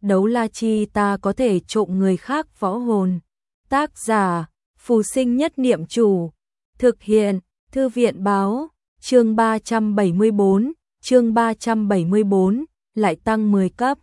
đấu la chi ta có thể trộm người khác võ hồn. Tác giả, Phù Sinh Nhất Niệm Chủ. Thực hiện, Thư viện báo, chương 374, lại tăng 10 cấp.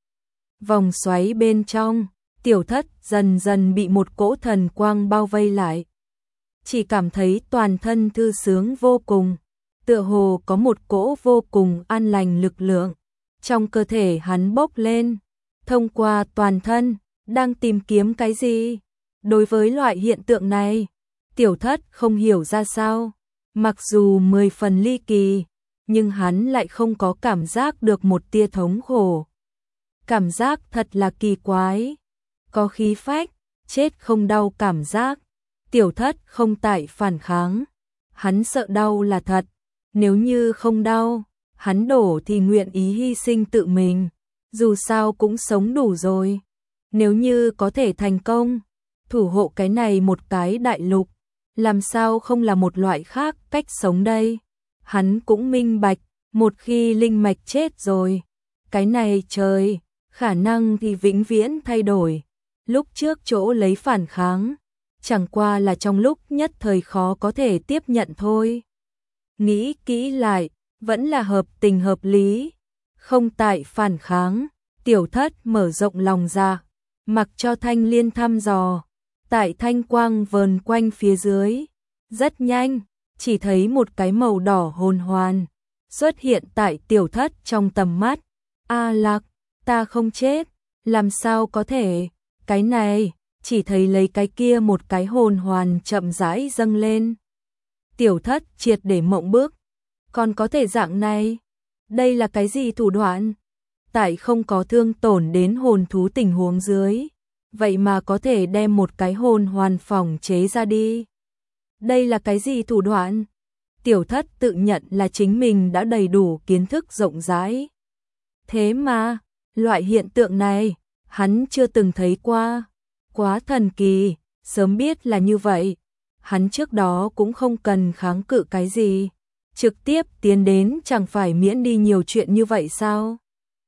Vòng xoáy bên trong, Tiểu Thất dần dần bị một cỗ thần quang bao vây lại. Chỉ cảm thấy toàn thân thư sướng vô cùng, tựa hồ có một cỗ vô cùng an lành lực lượng trong cơ thể hắn bốc lên, thông qua toàn thân, đang tìm kiếm cái gì? Đối với loại hiện tượng này, Tiểu Thất không hiểu ra sao, mặc dù 10 phần ly kỳ, nhưng hắn lại không có cảm giác được một tia thống khổ. Cảm giác thật là kỳ quái, có khí phách, chết không đau cảm giác. Tiểu Thất không tại phản kháng, hắn sợ đau là thật, nếu như không đau, hắn đổ thì nguyện ý hy sinh tự mình, dù sao cũng sống đủ rồi. Nếu như có thể thành công, thủ hộ cái này một cái đại lục, làm sao không là một loại khác cách sống đây? Hắn cũng minh bạch, một khi linh mạch chết rồi, cái này trời, khả năng thì vĩnh viễn thay đổi. Lúc trước chỗ lấy phản kháng, chẳng qua là trong lúc nhất thời khó có thể tiếp nhận thôi. Nghĩ kỹ lại, vẫn là hợp tình hợp lý, không tại phản kháng. Tiểu Thất mở rộng lòng ra, mặc cho thanh liên thăm dò, tại thanh quang vờn quanh phía dưới. Rất nhanh, chỉ thấy một cái màu đỏ hồn hoàn xuất hiện tại Tiểu Thất trong tầm mắt. A Lạc, ta không chết, làm sao có thể? Cái này, chỉ thấy lấy cái kia một cái hồn hoàn chậm rãi dâng lên. Tiểu Thất triệt để mộng bức, còn có thể dạng này? Đây là cái gì thủ đoạn? Tại không có thương tổn đến hồn thú tình huống dưới, vậy mà có thể đem một cái hồn hoàn phòng chế ra đi. Đây là cái gì thủ đoạn? Tiểu Thất tự nhận là chính mình đã đầy đủ kiến thức rộng rãi. Thế mà, loại hiện tượng này, hắn chưa từng thấy qua. Quá thần kỳ, sớm biết là như vậy. Hắn trước đó cũng không cần kháng cự cái gì. Trực tiếp tiến đến chẳng phải miễn đi nhiều chuyện như vậy sao?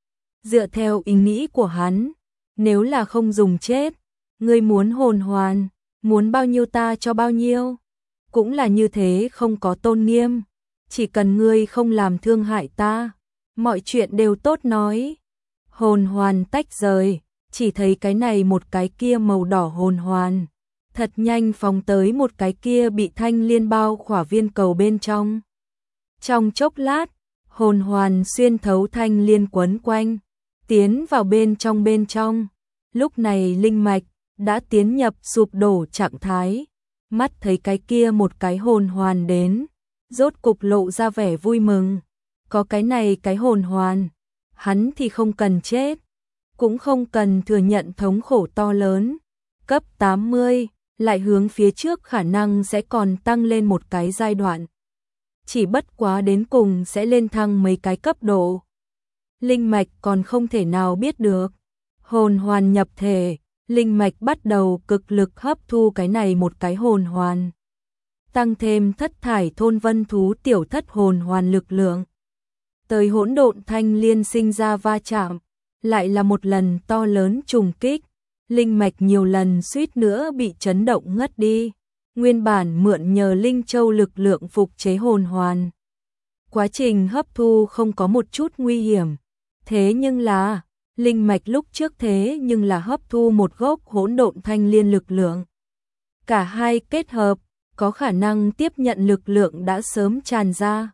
Dựa theo ý nghĩ của hắn, nếu là không dùng chết, ngươi muốn hồn hoàn, muốn bao nhiêu ta cho bao nhiêu. Cũng là như thế không có tôn nghiêm, chỉ cần ngươi không làm thương hại ta, mọi chuyện đều tốt nói. Hồn hoàn tách rời, chỉ thấy cái này một cái kia màu đỏ hồn hoàn, thật nhanh phóng tới một cái kia bị thanh liên bao khỏa viên cầu bên trong. Trong chốc lát, hồn hoàn xuyên thấu thanh liên quấn quanh, tiến vào bên trong. Lúc này linh mạch đã tiến nhập sụp đổ trạng thái, mắt thấy cái kia một cái hồn hoàn đến, rốt cục lộ ra vẻ vui mừng. Có cái này cái hồn hoàn, hắn thì không cần chết, cũng không cần thừa nhận thống khổ to lớn. Cấp 80, lại hướng phía trước khả năng sẽ còn tăng lên một cái giai đoạn. Chỉ bất quá đến cùng sẽ lên thăng mấy cái cấp độ. Linh mạch còn không thể nào biết được. Hồn hoàn nhập thể, linh mạch bắt đầu cực lực hấp thu cái này một cái hồn hoàn. Tăng thêm thất thải thôn vân thú Tiểu Thất hồn hoàn lực lượng. Tới hỗn độn thanh liên sinh ra va chạm, lại là một lần to lớn trùng kích. Linh mạch nhiều lần suýt nữa bị chấn động ngất đi. Nguyên bản mượn nhờ linh châu lực lượng phục chế hồn hoàn. Quá trình hấp thu không có một chút nguy hiểm. Thế nhưng là, linh mạch lúc trước thế nhưng là hấp thu một gốc hỗn độn thanh liên lực lượng. Cả hai kết hợp, có khả năng tiếp nhận lực lượng đã sớm tràn ra.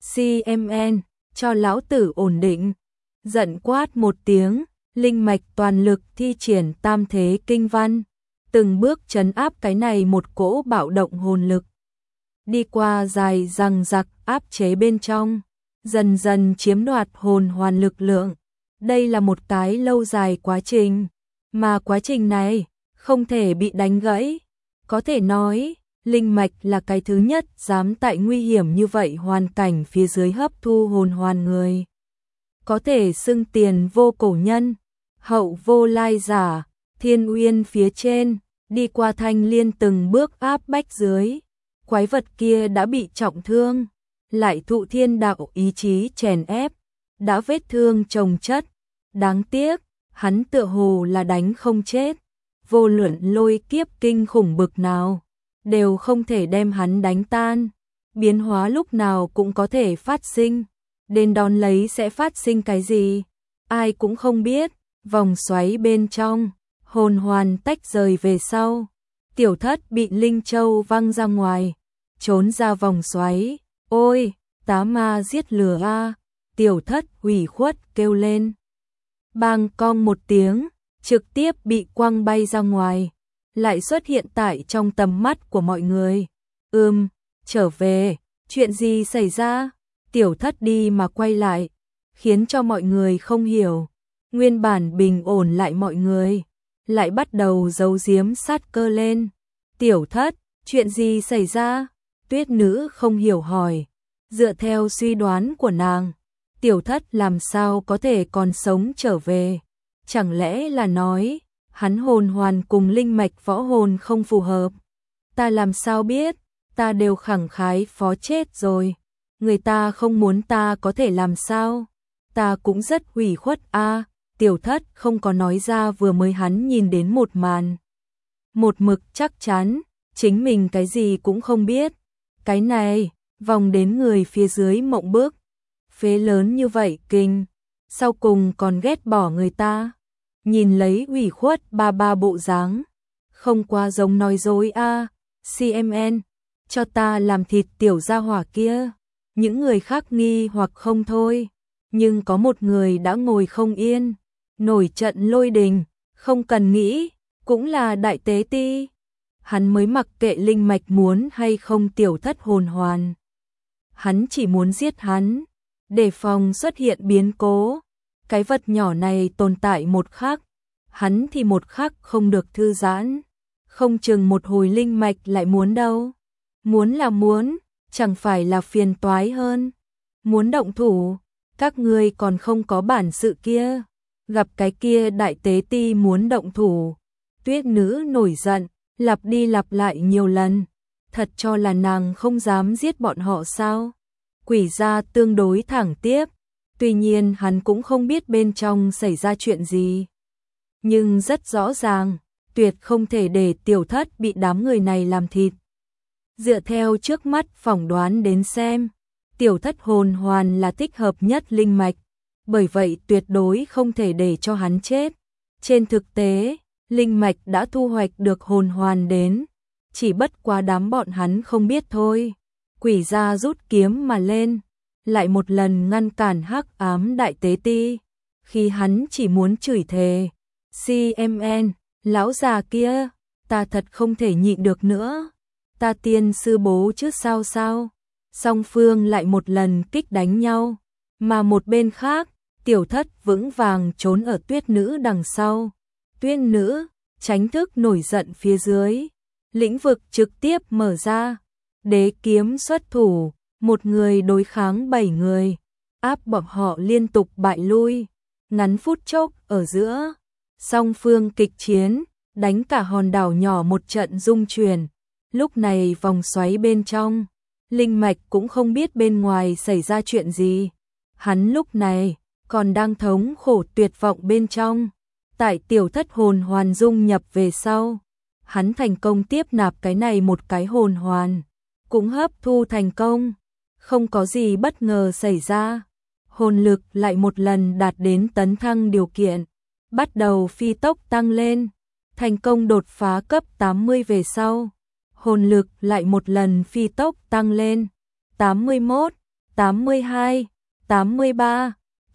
CMN, cho lão tử ổn định. Giận quát một tiếng, linh mạch toàn lực thi triển tam thế kinh văn. Từng bước trấn áp cái này một cỗ bạo động hồn lực. Đi qua dài răng rặc áp chế bên trong, dần dần chiếm đoạt hồn hoàn lực lượng. Đây là một cái lâu dài quá trình, mà quá trình này không thể bị đánh gãy. Có thể nói, linh mạch là cái thứ nhất dám tại nguy hiểm như vậy hoàn cảnh phía dưới hấp thu hồn hoàn người. Có thể xưng tiền vô cổ nhân, hậu vô lai giả, thiên uyên phía trên, đi qua thanh liên từng bước áp bách dưới. Quái vật kia đã bị trọng thương, lại thụ thiên đạo ý chí chèn ép, đã vết thương chồng chất. Đáng tiếc, hắn tựa hồ là đánh không chết, vô luận lôi kiếp kinh khủng bực nào, đều không thể đem hắn đánh tan. Biến hóa lúc nào cũng có thể phát sinh, đến đón lấy sẽ phát sinh cái gì, ai cũng không biết. Vòng xoáy bên trong, hồn hoàn tách rời về sau, Tiểu Thất bị Linh Châu văng ra ngoài, trốn ra vòng xoáy. Ôi, tá ma giết lửa a! Tiểu Thất ủy khuất kêu lên. Bang cong một tiếng, trực tiếp bị quăng bay ra ngoài, lại xuất hiện tại trong tầm mắt của mọi người. Trở về, chuyện gì xảy ra? Tiểu Thất đi mà quay lại, khiến cho mọi người không hiểu. Nguyên bản bình ổn lại mọi người, lại bắt đầu giấu giếm sát cơ lên. Tiểu Thất, chuyện gì xảy ra? Tuyết nữ không hiểu hỏi. Dựa theo suy đoán của nàng, Tiểu Thất làm sao có thể còn sống trở về? Chẳng lẽ là nói, hắn hồn hoàn cùng linh mạch võ hồn không phù hợp? Ta làm sao biết, ta đều khẳng khái phó chết rồi. Người ta không muốn ta có thể làm sao? Ta cũng rất ủy khuất a. Tiểu Thất không có nói ra vừa mới hắn nhìn đến một màn. Một mực chắc chắn, chính mình cái gì cũng không biết. Cái này, vòng đến người phía dưới mộng bức. Phế lớn như vậy kinh, sau cùng còn ghét bỏ người ta. Nhìn lấy ủy khuất ba bộ dáng, không quá giống nói dối a. CMN, cho ta làm thịt tiểu gia hỏa kia. Những người khác nghi hoặc không thôi, nhưng có một người đã ngồi không yên. Nổi trận lôi đình, không cần nghĩ, cũng là đại tế ti. Hắn mới mặc kệ linh mạch muốn hay không Tiểu Thất hồn hoàn. Hắn chỉ muốn giết hắn, để phòng xuất hiện biến cố. Cái vật nhỏ này tồn tại một khắc, hắn thì một khắc không được thư giãn. Không chừng một hồi linh mạch lại muốn đâu. Muốn là muốn, chẳng phải là phiền toái hơn. Muốn động thủ, các ngươi còn không có bản sự kia. Gặp cái kia đại tế ti muốn động thủ, Tuyết nữ nổi giận, lặp đi lặp lại nhiều lần. Thật cho là nàng không dám giết bọn họ sao? Quỷ gia tương đối thẳng tiếp, tuy nhiên hắn cũng không biết bên trong xảy ra chuyện gì. Nhưng rất rõ ràng, tuyệt không thể để Tiểu Thất bị đám người này làm thịt. Dựa theo trước mắt phỏng đoán đến xem, Tiểu Thất hồn hoàn là thích hợp nhất linh mạch. Bởi vậy tuyệt đối không thể để cho hắn chết. Trên thực tế, linh mạch đã thu hoạch được hồn hoàn đến, chỉ bất quá đám bọn hắn không biết thôi. Quỷ gia rút kiếm mà lên, lại một lần ngăn cản hắc ám đại tế ti. Khi hắn chỉ muốn chửi thề, CMN, lão già kia, ta thật không thể nhịn được nữa. Ta tiên sư bố chứ sao. Song phương lại một lần kích đánh nhau, mà một bên khác, Tiểu Thất vững vàng trốn ở Tuyết nữ đằng sau. Tuyết nữ, tránh thức nổi giận phía dưới. Lĩnh vực trực tiếp mở ra. Đế kiếm xuất thủ, một người đối kháng 7 người. Áp bọn họ liên tục bại lui. Ngắn phút chốc ở giữa. Song phương kịch chiến, đánh cả hòn đảo nhỏ một trận rung chuyển. Lúc này vòng xoáy bên trong, linh mạch cũng không biết bên ngoài xảy ra chuyện gì. Hắn lúc này còn đang thống khổ tuyệt vọng bên trong. Tại Tiểu Thất hồn hoàn dung nhập về sau, hắn thành công tiếp nạp cái này một cái hồn hoàn, cũng hấp thu thành công. Không có gì bất ngờ xảy ra, hồn lực lại một lần đạt đến tấn thăng điều kiện, bắt đầu phi tốc tăng lên, thành công đột phá cấp 80 về sau. Hồn lực lại một lần phi tốc tăng lên, 81, 82, 83,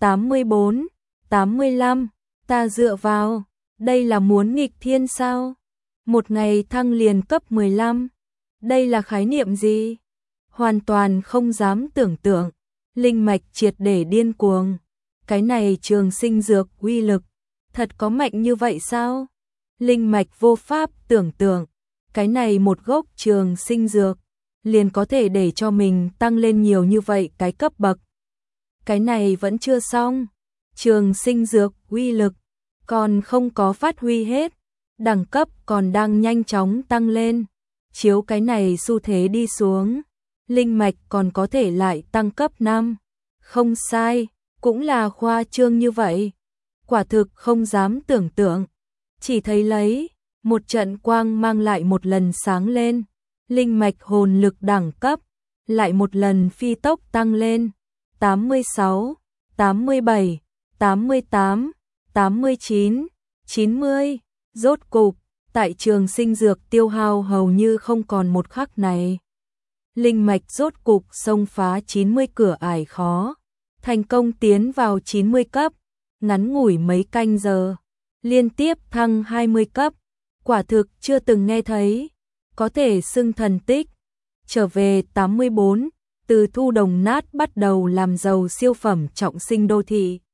84, 85, ta dựa vào, đây là muốn nghịch thiên sao? Một ngày thăng liền cấp 15, đây là khái niệm gì? Hoàn toàn không dám tưởng tượng, linh mạch triệt để điên cuồng. Cái này trường sinh dược uy lực, thật có mạnh như vậy sao? Linh mạch vô pháp tưởng tượng, cái này một gốc trường sinh dược, liền có thể để cho mình tăng lên nhiều như vậy cái cấp bậc. Cái này vẫn chưa xong, trường sinh dược uy lực còn không có phát huy hết, đẳng cấp còn đang nhanh chóng tăng lên. Chiếu cái này xu thế đi xuống, linh mạch còn có thể lại tăng cấp 5. Không sai, cũng là khoa trương như vậy. quả thực không dám tưởng tượng. Chỉ thấy lấy, một trận quang mang lại một lần sáng lên, linh mạch hồn lực đẳng cấp, lại một lần phi tốc tăng lên, 86, 87, 88, 89, 90, rốt cục, tại trường sinh dược tiêu hao hầu như không còn một khắc này. Linh mạch rốt cục xông phá 90 cửa ải khó, thành công tiến vào 90 cấp, ngắn ngủi mấy canh giờ, liên tiếp thăng 20 cấp, quả thực chưa từng nghe thấy, có thể xưng thần tích. Trở về 84, từ thu đồng nát bắt đầu làm giàu siêu phẩm trọng sinh đô thị.